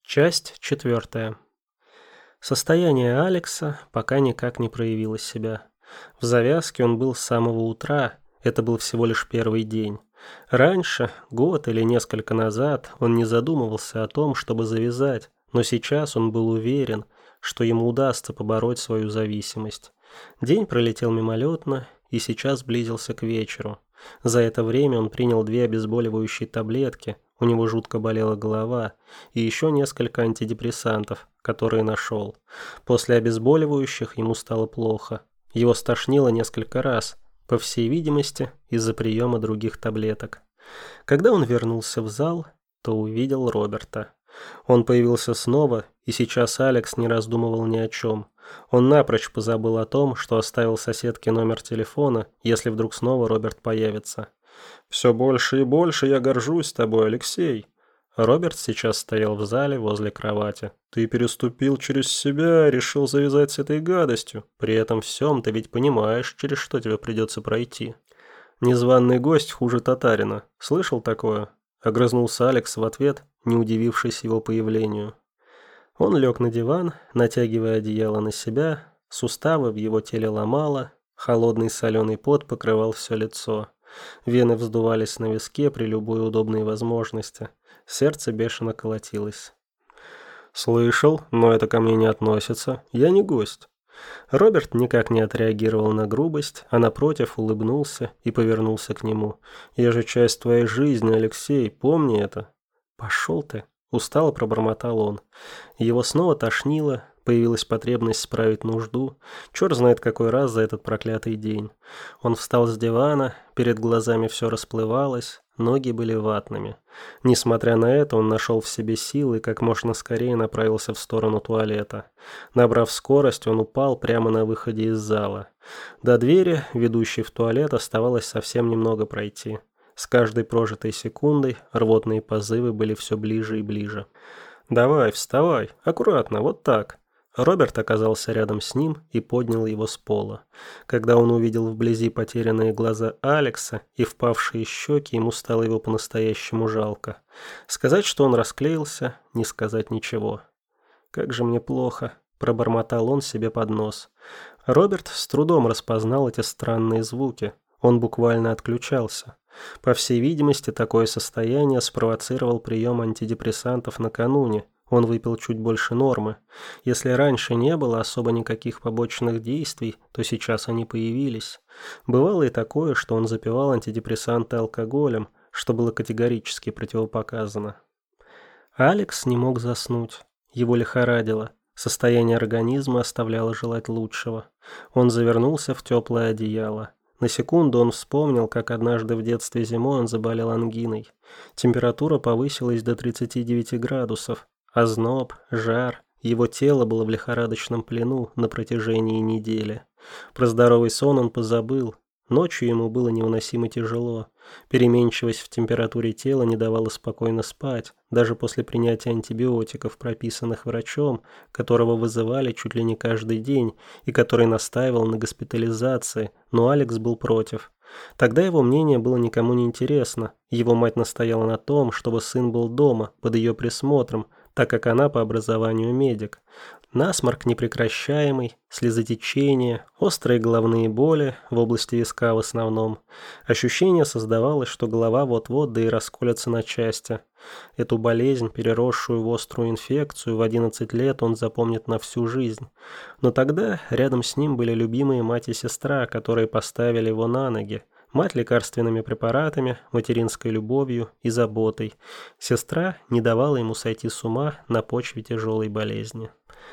Часть 4. Состояние Алекса пока никак не проявило себя. В завязке он был с самого утра, это был всего лишь первый день. Раньше, год или несколько назад, он не задумывался о том, чтобы завязать, но сейчас он был уверен, что ему удастся побороть свою зависимость. День пролетел мимолетно и сейчас близился к вечеру. За это время он принял 2 обезболивающие таблетки, у него жутко болела голова, и еще несколько антидепрессантов, которые нашел. После обезболивающих ему стало плохо. Его стошнило несколько раз, по всей видимости, из-за приема других таблеток. Когда он вернулся в зал, то увидел Роберта. Он появился снова, и сейчас Алекс не раздумывал ни о чем. Он напрочь позабыл о том, что оставил соседке номер телефона, если вдруг снова Роберт появится. «Все больше и больше я горжусь тобой, Алексей». Роберт сейчас стоял в зале возле кровати. «Ты переступил через себя, решил завязать с этой гадостью. При этом всем ты ведь понимаешь, через что тебе придется пройти». «Незваный гость хуже татарина. Слышал такое?» Огрызнулся Алекс в ответ, не удивившись его появлению. Он лег на диван, натягивая одеяло на себя, суставы в его теле ломало, холодный соленый пот покрывал все лицо. Вены вздувались на виске при любой удобной возможности. Сердце бешено колотилось. «Слышал, но это ко мне не относится. Я не гость». Роберт никак не отреагировал на грубость, а напротив улыбнулся и повернулся к нему. «Я же часть твоей жизни, Алексей, помни это». «Пошел ты», — устало пробормотал он. Его снова тошнило, появилась потребность справить нужду. Черт знает какой раз за этот проклятый день. Он встал с дивана, перед глазами все расплывалось, ноги были ватными. Несмотря на это, он нашел в себе силы и как можно скорее направился в сторону туалета. Набрав скорость, он упал прямо на выходе из зала. До двери, ведущей в туалет, оставалось совсем немного пройти. С каждой прожитой секундой рвотные позывы были все ближе и ближе. «Давай, вставай, аккуратно, вот так». Роберт оказался рядом с ним и поднял его с пола. Когда он увидел вблизи потерянные глаза Алекса и впавшие щеки, ему стало его по-настоящему жалко. Сказать, что он расклеился, не сказать ничего. «Как же мне плохо», — пробормотал он себе под нос. Роберт с трудом распознал эти странные звуки. Он буквально отключался. По всей видимости, такое состояние спровоцировал прием антидепрессантов накануне. Он выпил чуть больше нормы. Если раньше не было особо никаких побочных действий, то сейчас они появились. Бывало и такое, что он запивал антидепрессанты алкоголем, что было категорически противопоказано. Алекс не мог заснуть. Его лихорадило. Состояние организма оставляло желать лучшего. Он завернулся в теплое одеяло. На секунду он вспомнил, как однажды в детстве зимой он заболел ангиной. Температура повысилась до 39 градусов. Озноб, жар, его тело было в лихорадочном плену на протяжении недели. Про здоровый сон он позабыл. Ночью ему было невыносимо тяжело. Переменчивость в температуре тела не давала спокойно спать, даже после принятия антибиотиков, прописанных врачом, которого вызывали чуть ли не каждый день, и который настаивал на госпитализации, но Алекс был против. Тогда его мнение было никому не интересно. Его мать настояла на том, чтобы сын был дома, под ее присмотром, так как она по образованию медик. Насморк непрекращаемый, слезотечение, острые головные боли, в области виска в основном. Ощущение создавалось, что голова вот-вот да и расколется на части. Эту болезнь, переросшую в острую инфекцию, в 11 лет он запомнит на всю жизнь. Но тогда рядом с ним были любимые мать и сестра, которые поставили его на ноги. Мать лекарственными препаратами, материнской любовью и заботой. Сестра не давала ему сойти с ума на почве тяжелой болезни.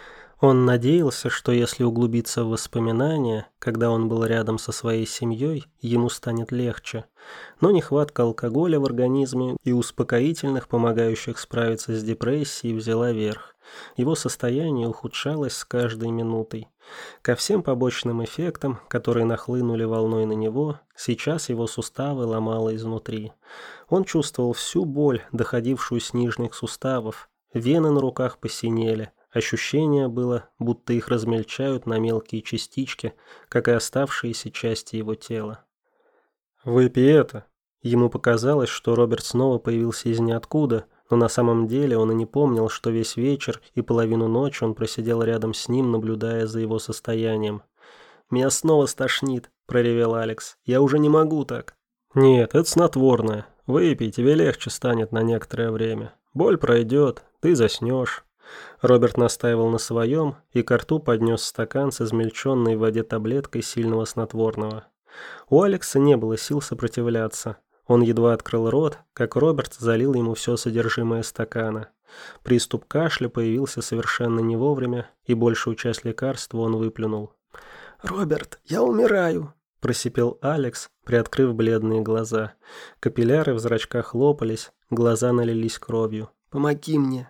Он надеялся, что если углубиться в воспоминания, когда он был рядом со своей семьей, ему станет легче. Но нехватка алкоголя в организме и успокоительных, помогающих справиться с депрессией, взяла верх. Его состояние ухудшалось с каждой минутой. Ко всем побочным эффектам, которые нахлынули волной на него, сейчас его суставы ломало изнутри. Он чувствовал всю боль, доходившую с нижних суставов. Вены на руках посинели. Ощущение было, будто их размельчают на мелкие частички, как и оставшиеся части его тела. «Выпей это». Ему показалось, что Роберт снова появился из ниоткуда, Но на самом деле он и не помнил, что весь вечер и половину ночи он просидел рядом с ним, наблюдая за его состоянием. «Меня снова стошнит», – проревел Алекс. «Я уже не могу так». «Нет, это снотворное. Выпей, тебе легче станет на некоторое время. Боль пройдет, ты заснешь». Роберт настаивал на своем и ко рту поднес стакан с измельченной в воде таблеткой сильного снотворного. У Алекса не было сил сопротивляться. Он едва открыл рот, как Роберт залил ему все содержимое стакана. Приступ кашля появился совершенно не вовремя, и большую часть лекарства он выплюнул. «Роберт, я умираю!» – просипел Алекс, приоткрыв бледные глаза. Капилляры в зрачках лопались, глаза налились кровью. «Помоги мне!»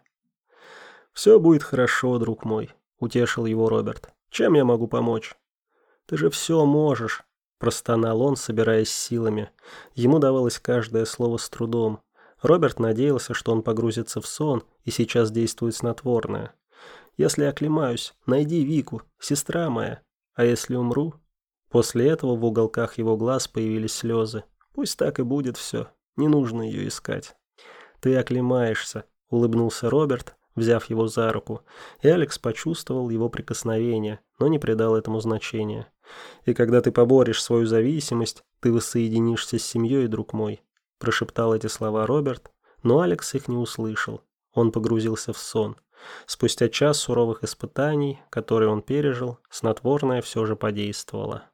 «Все будет хорошо, друг мой», – утешил его Роберт. «Чем я могу помочь?» «Ты же все можешь», – простонал он, собираясь силами. Ему давалось каждое слово с трудом. Роберт надеялся, что он погрузится в сон, и сейчас действует снотворное. «Если оклемаюсь, найди Вику, сестра моя. А если умру?» После этого в уголках его глаз появились слезы. «Пусть так и будет все, не нужно ее искать». «Ты оклемаешься», – улыбнулся Роберт, взяв его за руку, и Алекс почувствовал его прикосновение, но не придал этому значения. «И когда ты поборешь свою зависимость, ты воссоединишься с семьей, друг мой», – прошептал эти слова Роберт, но Алекс их не услышал. Он погрузился в сон. Спустя час суровых испытаний, которые он пережил, снотворное все же подействовало.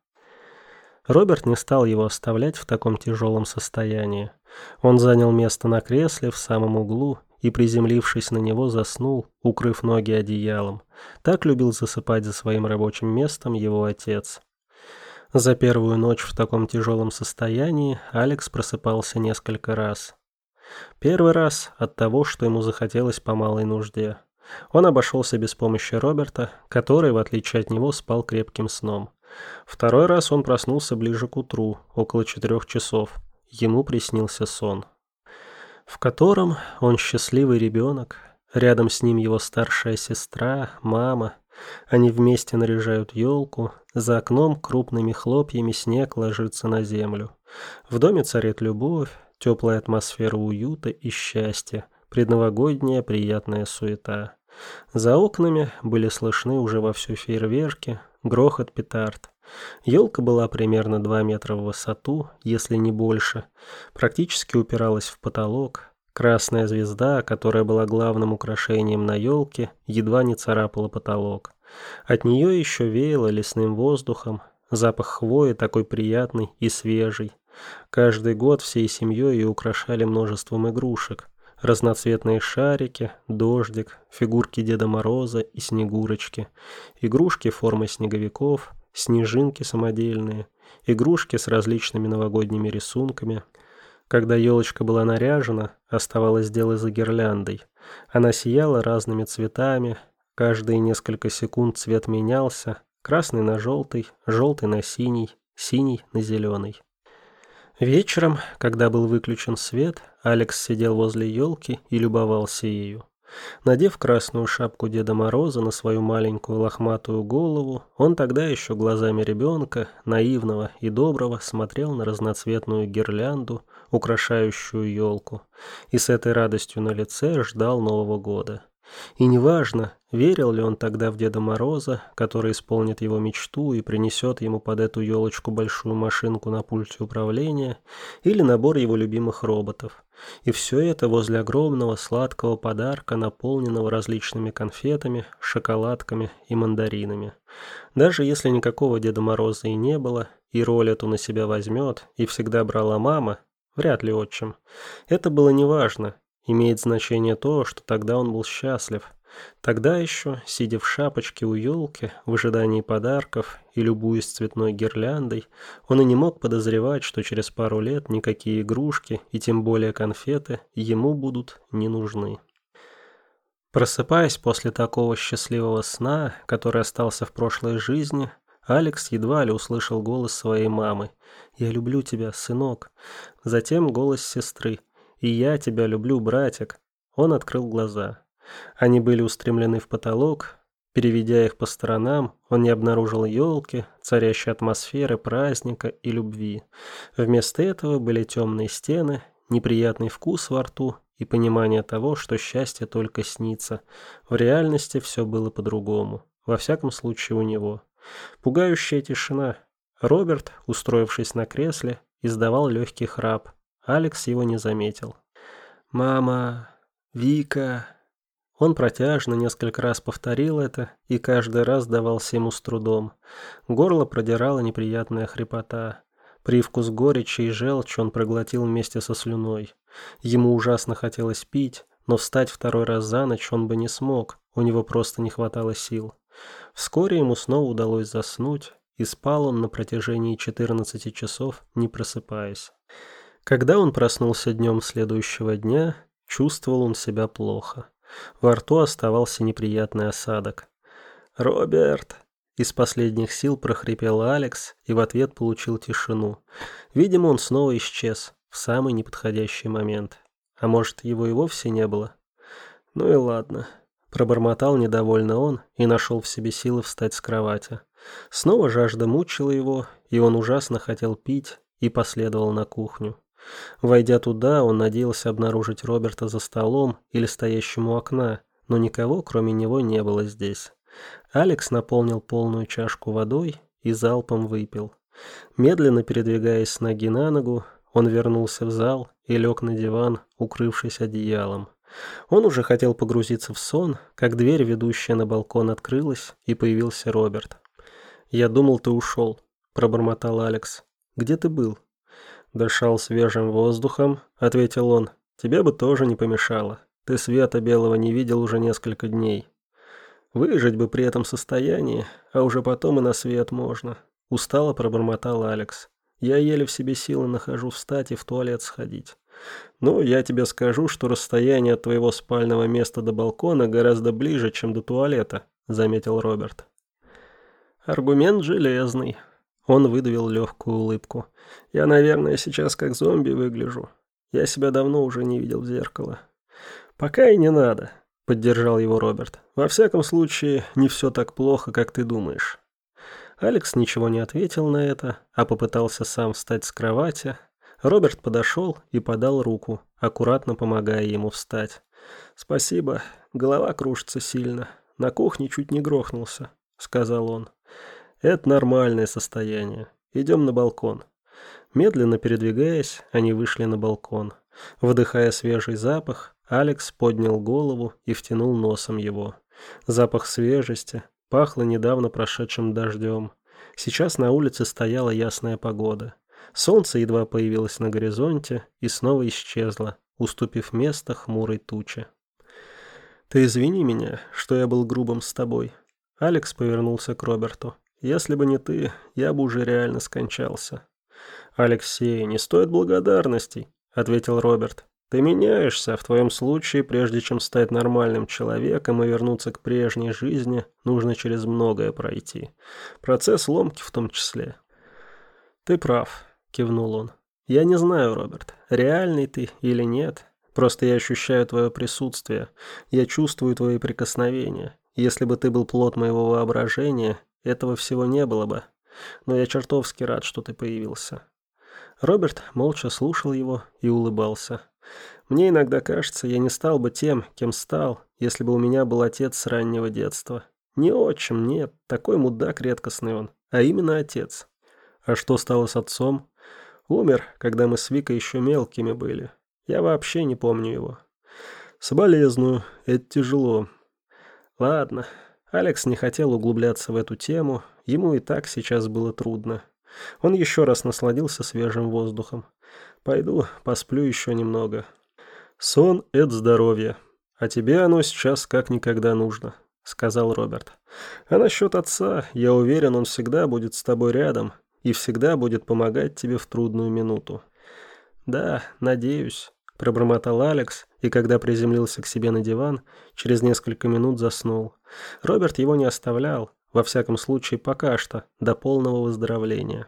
Роберт не стал его оставлять в таком тяжелом состоянии. Он занял место на кресле в самом углу и, приземлившись на него, заснул, укрыв ноги одеялом. Так любил засыпать за своим рабочим местом его отец. За первую ночь в таком тяжелом состоянии Алекс просыпался несколько раз. Первый раз от того, что ему захотелось по малой нужде. Он обошелся без помощи Роберта, который, в отличие от него, спал крепким сном. Второй раз он проснулся ближе к утру, около 4 часов. Ему приснился сон, в котором он счастливый ребенок, рядом с ним его старшая сестра, мама. Они вместе наряжают елку, за окном крупными хлопьями снег ложится на землю. В доме царит любовь, теплая атмосфера уюта и счастья, предновогодняя приятная суета. За окнами были слышны уже вовсю фейерверки, грохот петард. Елка была примерно 2 метра в высоту, если не больше, практически упиралась в потолок. Красная звезда, которая была главным украшением на елке, едва не царапала потолок. От нее еще веяло лесным воздухом, запах хвои такой приятный и свежий. Каждый год всей семьей ее украшали множеством игрушек. Разноцветные шарики, дождик, фигурки Деда Мороза и Снегурочки, игрушки формы снеговиков, снежинки самодельные, игрушки с различными новогодними рисунками. Когда елочка была наряжена, оставалось дело за гирляндой. Она сияла разными цветами, каждые несколько секунд цвет менялся, красный на желтый, желтый на синий, синий на зеленый. Вечером, когда был выключен свет, Алекс сидел возле елки и любовался ею. Надев красную шапку Деда Мороза на свою маленькую лохматую голову, он тогда еще глазами ребенка, наивного и доброго, смотрел на разноцветную гирлянду, украшающую елку, и с этой радостью на лице ждал Нового года. И неважно, верил ли он тогда в Деда Мороза, который исполнит его мечту и принесет ему под эту елочку большую машинку на пульте управления, или набор его любимых роботов. И все это возле огромного сладкого подарка, наполненного различными конфетами, шоколадками и мандаринами. Даже если никакого Деда Мороза и не было, и роль эту на себя возьмет, и всегда брала мама, вряд ли отчим, это было неважно. Имеет значение то, что тогда он был счастлив. Тогда еще, сидя в шапочке у елки, в ожидании подарков и любуясь цветной гирляндой, он и не мог подозревать, что через пару лет никакие игрушки и тем более конфеты ему будут не нужны. Просыпаясь после такого счастливого сна, который остался в прошлой жизни, Алекс едва ли услышал голос своей мамы: «Я люблю тебя, сынок». Затем голос сестры: «И я тебя люблю, братик». Он открыл глаза. Они были устремлены в потолок. Переведя их по сторонам, он не обнаружил елки, царящей атмосферы праздника и любви. Вместо этого были темные стены, неприятный вкус во рту и понимание того, что счастье только снится. В реальности все было по-другому. Во всяком случае у него. Пугающая тишина. Роберт, устроившись на кресле, издавал легкий храп. Алекс его не заметил. «Мама! Вика!» Он протяжно несколько раз повторил это, и каждый раз давался ему с трудом. Горло продирала неприятная хрипота. Привкус горечи и желчи он проглотил вместе со слюной. Ему ужасно хотелось пить, но встать второй раз за ночь он бы не смог, у него просто не хватало сил. Вскоре ему снова удалось заснуть, и спал он на протяжении 14 часов, не просыпаясь. Когда он проснулся днем следующего дня, чувствовал он себя плохо. Во рту оставался неприятный осадок. «Роберт!» Из последних сил прохрипел Алекс и в ответ получил тишину. Видимо, он снова исчез в самый неподходящий момент. А может, его и вовсе не было? Ну и ладно. Пробормотал недовольно он и нашел в себе силы встать с кровати. Снова жажда мучила его, и он ужасно хотел пить и последовал на кухню. Войдя туда, он надеялся обнаружить Роберта за столом или стоящим у окна, но никого, кроме него, не было здесь. Алекс наполнил полную чашку водой и залпом выпил. Медленно передвигаясь с ноги на ногу, он вернулся в зал и лег на диван, укрывшись одеялом. Он уже хотел погрузиться в сон, как дверь, ведущая на балкон, открылась, и появился Роберт. «Я думал, ты ушел», — пробормотал Алекс. «Где ты был?» «Дышал свежим воздухом», — ответил он. «Тебе бы тоже не помешало. Ты света белого не видел уже несколько дней». «Выжить бы при этом состоянии, а уже потом и на свет можно», — устало пробормотал Алекс. «Я еле в себе силы нахожу встать и в туалет сходить». «Ну, я тебе скажу, что расстояние от твоего спального места до балкона гораздо ближе, чем до туалета», — заметил Роберт. «Аргумент железный». Он выдавил легкую улыбку. «Я, наверное, сейчас как зомби выгляжу. Я себя давно уже не видел в зеркало». «Пока и не надо», — поддержал его Роберт. «Во всяком случае, не все так плохо, как ты думаешь». Алекс ничего не ответил на это, а попытался сам встать с кровати. Роберт подошел и подал руку, аккуратно помогая ему встать. «Спасибо, голова кружится сильно. На кухне чуть не грохнулся», — сказал он. «Это нормальное состояние. Идем на балкон». Медленно передвигаясь, они вышли на балкон. Вдыхая свежий запах, Алекс поднял голову и втянул носом его. Запах свежести, пахло недавно прошедшим дождем. Сейчас на улице стояла ясная погода. Солнце едва появилось на горизонте и снова исчезло, уступив место хмурой туче. «Ты извини меня, что я был грубым с тобой». Алекс повернулся к Роберту. «Если бы не ты, я бы уже реально скончался». «Алексей, не стоит благодарностей», — ответил Роберт. «Ты меняешься, в твоем случае, прежде чем стать нормальным человеком и вернуться к прежней жизни, нужно через многое пройти. Процесс ломки в том числе». «Ты прав», — кивнул он. «Я не знаю, Роберт, реальный ты или нет. Просто я ощущаю твое присутствие. Я чувствую твои прикосновения. Если бы ты был плод моего воображения, этого всего не было бы. Но я чертовски рад, что ты появился». Роберт молча слушал его и улыбался. «Мне иногда кажется, я не стал бы тем, кем стал, если бы у меня был отец с раннего детства. Не отчим, нет, такой мудак редкостный он, а именно отец». «А что стало с отцом?» «Умер, когда мы с Викой еще мелкими были. Я вообще не помню его». «Соболезную, это тяжело». «Ладно». Алекс не хотел углубляться в эту тему, ему и так сейчас было трудно. Он еще раз насладился свежим воздухом. «Пойду, посплю еще немного». «Сон — это здоровье, а тебе оно сейчас как никогда нужно», — сказал Роберт. «А насчет отца, я уверен, он всегда будет с тобой рядом и всегда будет помогать тебе в трудную минуту». «Да, надеюсь», — пробормотал Алекс, и когда приземлился к себе на диван, через несколько минут заснул. Роберт его не оставлял, во всяком случае пока что, до полного выздоровления.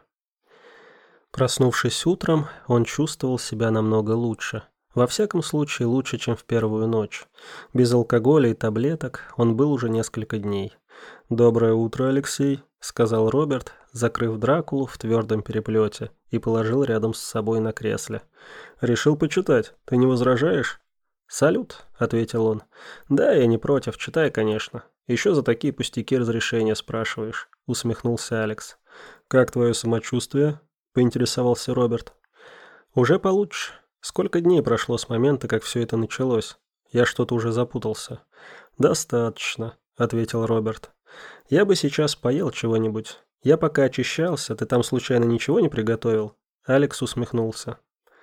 Проснувшись утром, он чувствовал себя намного лучше. Во всяком случае, лучше, чем в первую ночь. Без алкоголя и таблеток он был уже несколько дней. «Доброе утро, Алексей», — сказал Роберт, закрыв Дракулу в твердом переплете и положил рядом с собой на кресле. «Решил почитать. Ты не возражаешь?» «Салют», — ответил он. «Да, я не против, читай, конечно. Еще за такие пустяки разрешения спрашиваешь», — усмехнулся Алекс. «Как твое самочувствие?» — поинтересовался Роберт. «Уже получше. Сколько дней прошло с момента, как все это началось? Я что-то уже запутался». «Достаточно», — ответил Роберт. «Я бы сейчас поел чего-нибудь. Я пока очищался, ты там случайно ничего не приготовил?» Алекс усмехнулся.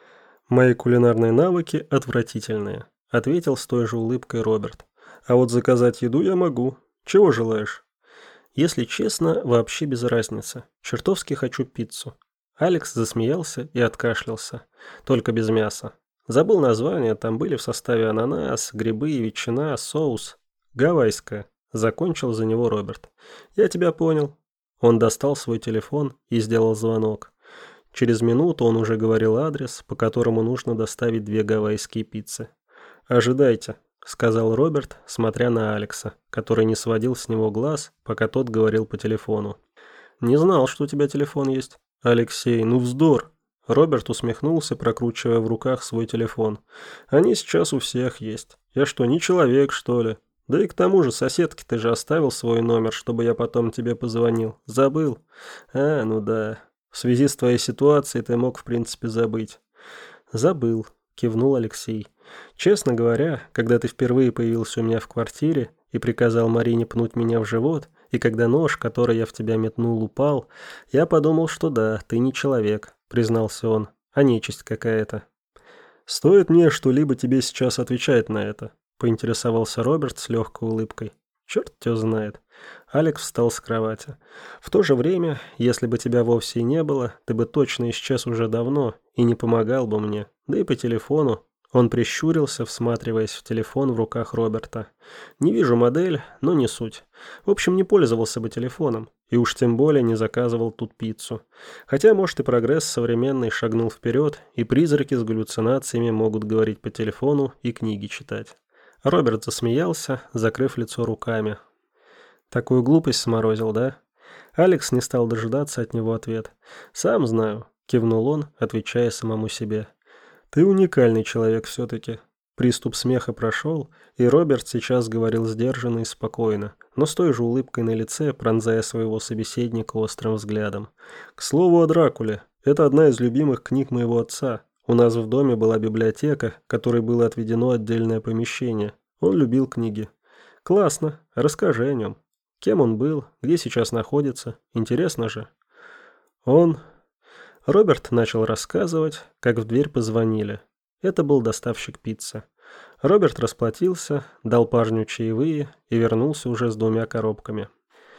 «Мои кулинарные навыки отвратительные», — ответил с той же улыбкой Роберт. «А вот заказать еду я могу. Чего желаешь?» «Если честно, вообще без разницы. Чертовски хочу пиццу». Алекс засмеялся и откашлялся. Только без мяса. Забыл название, там были в составе ананас, грибы, ветчина, соус. «Гавайская», — закончил за него Роберт. «Я тебя понял». Он достал свой телефон и сделал звонок. Через минуту он уже говорил адрес, по которому нужно доставить 2 гавайские пиццы. «Ожидайте», — сказал Роберт, смотря на Алекса, который не сводил с него глаз, пока тот говорил по телефону. «Не знал, что у тебя телефон есть». «Алексей, ну вздор!» Роберт усмехнулся, прокручивая в руках свой телефон. «Они сейчас у всех есть. Я что, не человек, что ли? Да и к тому же, соседке ты же оставил свой номер, чтобы я потом тебе позвонил. Забыл? А, ну да. В связи с твоей ситуацией ты мог, в принципе, забыть». «Забыл», — кивнул Алексей. «Честно говоря, когда ты впервые появился у меня в квартире и приказал Марине пнуть меня в живот, и когда нож, который я в тебя метнул, упал, я подумал, что да, ты не человек», — признался он, — «а нечисть какая-то». «Стоит мне что-либо тебе сейчас отвечать на это?» — поинтересовался Роберт с легкой улыбкой. «Черт тебя знает». Алекс встал с кровати. «В то же время, если бы тебя вовсе и не было, ты бы точно исчез уже давно и не помогал бы мне, да и по телефону». Он прищурился, всматриваясь в телефон в руках Роберта. «Не вижу модель, но не суть. В общем, не пользовался бы телефоном, и уж тем более не заказывал тут пиццу. Хотя, может, и прогресс современный шагнул вперед, и призраки с галлюцинациями могут говорить по телефону и книги читать». Роберт засмеялся, закрыв лицо руками. «Такую глупость сморозил, да?» Алекс не стал дожидаться от него ответ. «Сам знаю», — кивнул он, отвечая самому себе. «Ты уникальный человек все-таки». Приступ смеха прошел, и Роберт сейчас говорил сдержанно и спокойно, но с той же улыбкой на лице, пронзая своего собеседника острым взглядом. «К слову о Дракуле. Это одна из любимых книг моего отца. У нас в доме была библиотека, которой было отведено отдельное помещение. Он любил книги». «Классно. Расскажи о нем. Кем он был? Где сейчас находится? Интересно же». Роберт начал рассказывать, как в дверь позвонили. Это был доставщик пиццы. Роберт расплатился, дал парню чаевые и вернулся уже с 2 коробками.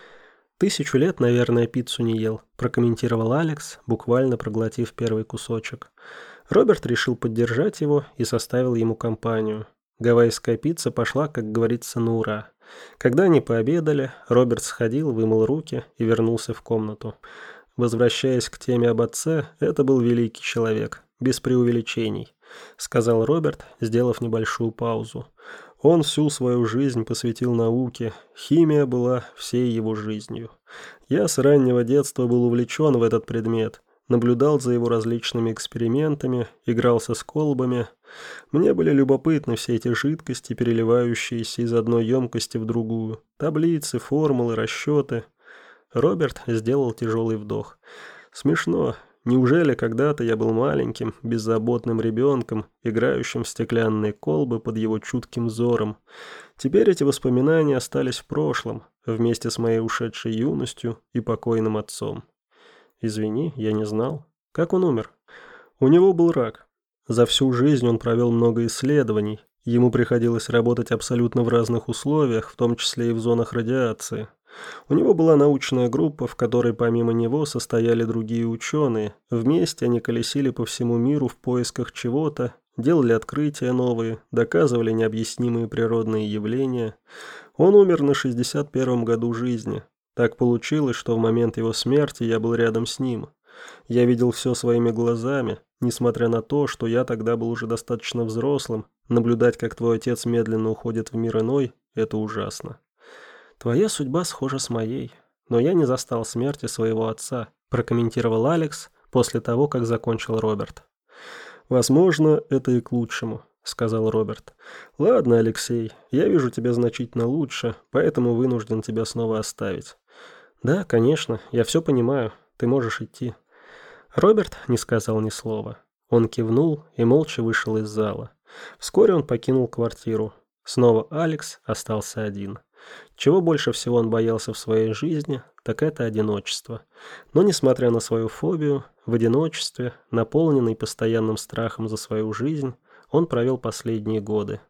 «1000 лет, наверное, пиццу не ел», – прокомментировал Алекс, буквально проглотив первый кусочек. Роберт решил поддержать его и составил ему компанию. Гавайская пицца пошла, как говорится, на ура. Когда они пообедали, Роберт сходил, вымыл руки и вернулся в комнату. «Возвращаясь к теме об отце, это был великий человек, без преувеличений», — сказал Роберт, сделав небольшую паузу. «Он всю свою жизнь посвятил науке, химия была всей его жизнью. Я с раннего детства был увлечен в этот предмет, наблюдал за его различными экспериментами, игрался с колбами. Мне были любопытны все эти жидкости, переливающиеся из одной емкости в другую, таблицы, формулы, расчеты». Роберт сделал тяжелый вдох. «Смешно. Неужели когда-то я был маленьким, беззаботным ребенком, играющим в стеклянные колбы под его чутким взором? Теперь эти воспоминания остались в прошлом, вместе с моей ушедшей юностью и покойным отцом». «Извини, я не знал. Как он умер?» «У него был рак. За всю жизнь он провел много исследований. Ему приходилось работать абсолютно в разных условиях, в том числе и в зонах радиации. У него была научная группа, в которой помимо него состояли другие ученые. Вместе они колесили по всему миру в поисках чего-то, делали открытия новые, доказывали необъяснимые природные явления. Он умер на 61-м году жизни. Так получилось, что в момент его смерти я был рядом с ним. Я видел все своими глазами, несмотря на то, что я тогда был уже достаточно взрослым. Наблюдать, как твой отец медленно уходит в мир иной, это ужасно. «Твоя судьба схожа с моей, но я не застал смерти своего отца», прокомментировал Алекс после того, как закончил Роберт. «Возможно, это и к лучшему. — сказал Роберт. «Ладно, Алексей, я вижу тебя значительно лучше, поэтому вынужден тебя снова оставить». «Да, конечно, я все понимаю. Ты можешь идти». Роберт не сказал ни слова. Он кивнул и молча вышел из зала. Вскоре он покинул квартиру. Снова Алекс остался один. Чего больше всего он боялся в своей жизни, так это одиночество. Но, несмотря на свою фобию, в одиночестве, наполненный постоянным страхом за свою жизнь, он провел последние годы.